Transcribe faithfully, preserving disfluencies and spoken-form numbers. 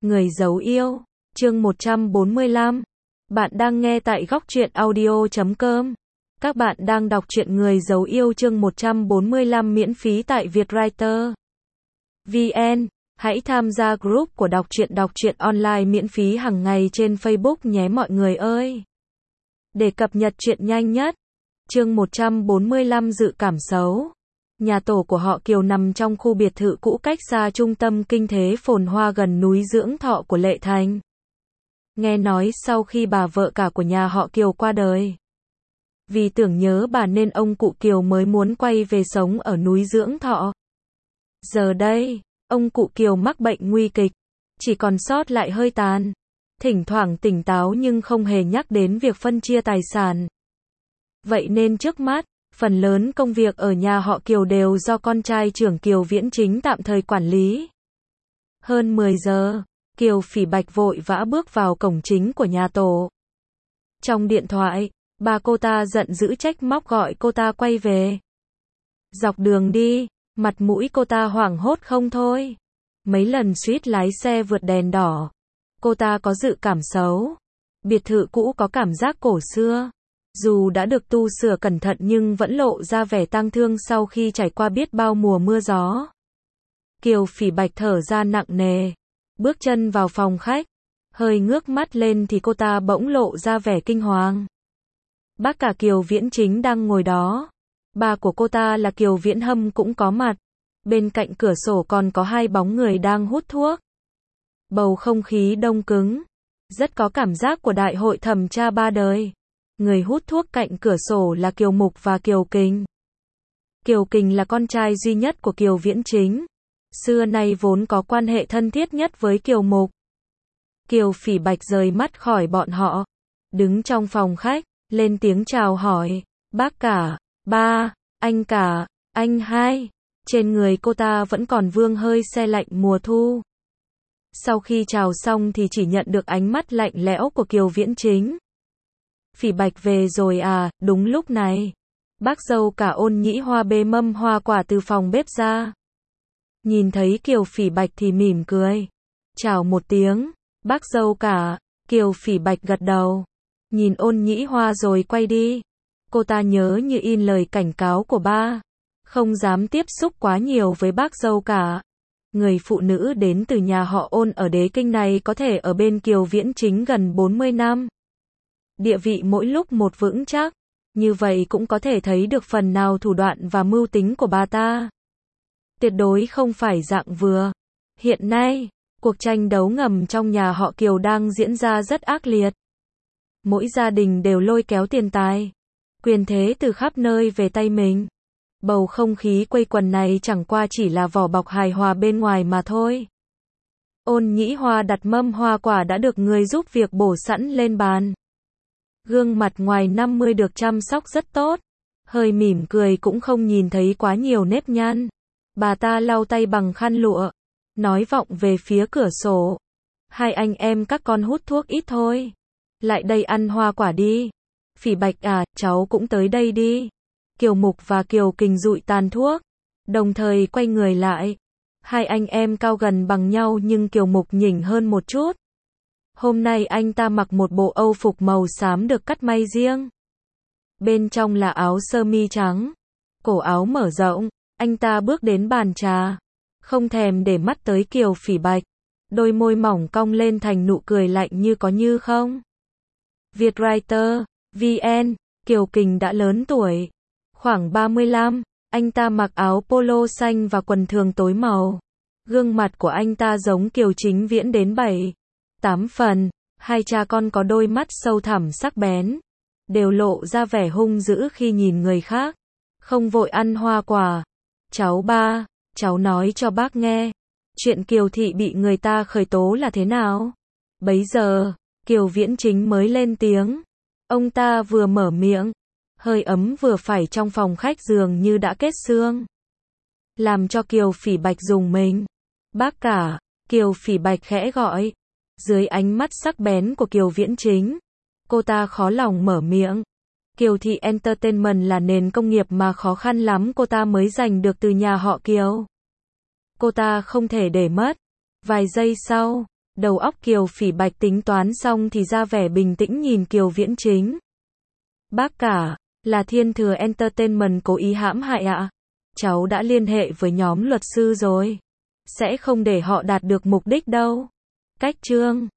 Người giấu yêu, chương một trăm bốn mươi lăm. Bạn đang nghe tại góc truyện audio chấm com. Các bạn đang đọc truyện Người giấu yêu chương một trăm bốn mươi lăm miễn phí tại Vietwriter vê en. Hãy tham gia group của đọc truyện đọc truyện online miễn phí hàng ngày trên Facebook nhé mọi người ơi. Để cập nhật truyện nhanh nhất. Chương một trăm bốn mươi lăm dự cảm xấu. Nhà tổ của họ Kiều nằm trong khu biệt thự cũ cách xa trung tâm kinh tế phồn hoa gần núi Dưỡng Thọ của Lệ Thành. Nghe nói sau khi bà vợ cả của nhà họ Kiều qua đời, vì tưởng nhớ bà nên ông cụ Kiều mới muốn quay về sống ở núi Dưỡng Thọ. Giờ đây, ông cụ Kiều mắc bệnh nguy kịch, chỉ còn sót lại hơi tàn. Thỉnh thoảng tỉnh táo nhưng không hề nhắc đến việc phân chia tài sản. Vậy nên trước mắt, phần lớn công việc ở nhà họ Kiều đều do con trai trưởng Kiều Viễn Chính tạm thời quản lý. Hơn mười giờ, Kiều Phỉ Bạch vội vã bước vào cổng chính của nhà tổ. Trong điện thoại, bà cô ta giận dữ trách móc gọi cô ta quay về. Dọc đường đi, mặt mũi cô ta hoảng hốt không thôi. Mấy lần suýt lái xe vượt đèn đỏ. Cô ta có dự cảm xấu. Biệt thự cũ có cảm giác cổ xưa. Dù đã được tu sửa cẩn thận nhưng vẫn lộ ra vẻ tang thương sau khi trải qua biết bao mùa mưa gió. Kiều Phỉ Bạch thở ra nặng nề, bước chân vào phòng khách, hơi ngước mắt lên thì cô ta bỗng lộ ra vẻ kinh hoàng. Bác cả Kiều Viễn Chính đang ngồi đó. Bà của cô ta là Kiều Viễn Hâm cũng có mặt. Bên cạnh cửa sổ còn có hai bóng người đang hút thuốc. Bầu không khí đông cứng, rất có cảm giác của đại hội thẩm tra ba đời. Người hút thuốc cạnh cửa sổ là Kiều Mục và Kiều Kình. Kiều Kình là con trai duy nhất của Kiều Viễn Chính. Xưa nay vốn có quan hệ thân thiết nhất với Kiều Mục. Kiều Phỉ Bạch rời mắt khỏi bọn họ. Đứng trong phòng khách, lên tiếng chào hỏi. Bác cả, ba, anh cả, anh hai. Trên người cô ta vẫn còn vương hơi se lạnh mùa thu. Sau khi chào xong thì chỉ nhận được ánh mắt lạnh lẽo của Kiều Viễn Chính. Phỉ Bạch về rồi à, đúng lúc này. Bác dâu cả Ôn Nhĩ Hoa bê mâm hoa quả từ phòng bếp ra. Nhìn thấy Kiều Phỉ Bạch thì mỉm cười. Chào một tiếng, bác dâu cả. Kiều Phỉ Bạch gật đầu. Nhìn Ôn Nhĩ Hoa rồi quay đi. Cô ta nhớ như in lời cảnh cáo của ba. Không dám tiếp xúc quá nhiều với bác dâu cả. Người phụ nữ đến từ nhà họ Ôn ở Đế Kinh này có thể ở bên Kiều Viễn Chính gần bốn mươi năm. Địa vị mỗi lúc một vững chắc, như vậy cũng có thể thấy được phần nào thủ đoạn và mưu tính của bà ta. Tuyệt đối không phải dạng vừa. Hiện nay, cuộc tranh đấu ngầm trong nhà họ Kiều đang diễn ra rất ác liệt. Mỗi gia đình đều lôi kéo tiền tài, quyền thế từ khắp nơi về tay mình. Bầu không khí quây quần này chẳng qua chỉ là vỏ bọc hài hòa bên ngoài mà thôi. Ôn Nhĩ Hoa đặt mâm hoa quả đã được người giúp việc bổ sẵn lên bàn. Gương mặt ngoài năm mươi được chăm sóc rất tốt. Hơi mỉm cười cũng không nhìn thấy quá nhiều nếp nhăn. Bà ta lau tay bằng khăn lụa. Nói vọng về phía cửa sổ. Hai anh em các con hút thuốc ít thôi. Lại đây ăn hoa quả đi. Phỉ Bạch à, cháu cũng tới đây đi. Kiều Mục và Kiều Kình dụi tàn thuốc. Đồng thời quay người lại. Hai anh em cao gần bằng nhau nhưng Kiều Mục nhỉnh hơn một chút. Hôm nay anh ta mặc một bộ âu phục màu xám được cắt may riêng. Bên trong là áo sơ mi trắng. Cổ áo mở rộng. Anh ta bước đến bàn trà. Không thèm để mắt tới Kiều Phỉ Bạch. Đôi môi mỏng cong lên thành nụ cười lạnh như có như không. Vietwriter vê en. Kiều Kình đã lớn tuổi. Khoảng ba mươi lăm. Anh ta mặc áo polo xanh và quần thường tối màu. Gương mặt của anh ta giống Kiều Chính Viễn đến bảy tám phần. Hai cha con có đôi mắt sâu thẳm sắc bén. Đều lộ ra vẻ hung dữ khi nhìn người khác. Không vội ăn hoa quả. Cháu ba, cháu nói cho bác nghe. Chuyện Kiều Thị bị người ta khởi tố là thế nào? Bấy giờ, Kiều Viễn Chính mới lên tiếng. Ông ta vừa mở miệng. Hơi ấm vừa phải trong phòng khách dường như đã kết xương. Làm cho Kiều Phỉ Bạch rùng mình. Bác cả, Kiều Phỉ Bạch khẽ gọi. Dưới ánh mắt sắc bén của Kiều Viễn Chính, cô ta khó lòng mở miệng. Kiều Thị Entertainment là nền công nghiệp mà khó khăn lắm cô ta mới giành được từ nhà họ Kiều. Cô ta không thể để mất. Vài giây sau, Đầu óc Kiều Phỉ Bạch tính toán xong thì ra vẻ bình tĩnh nhìn Kiều Viễn Chính. Bác cả, là Thiên Thừa Entertainment cố ý hãm hại ạ. Cháu đã liên hệ với nhóm luật sư rồi. Sẽ không để họ đạt được mục đích đâu. Cách chương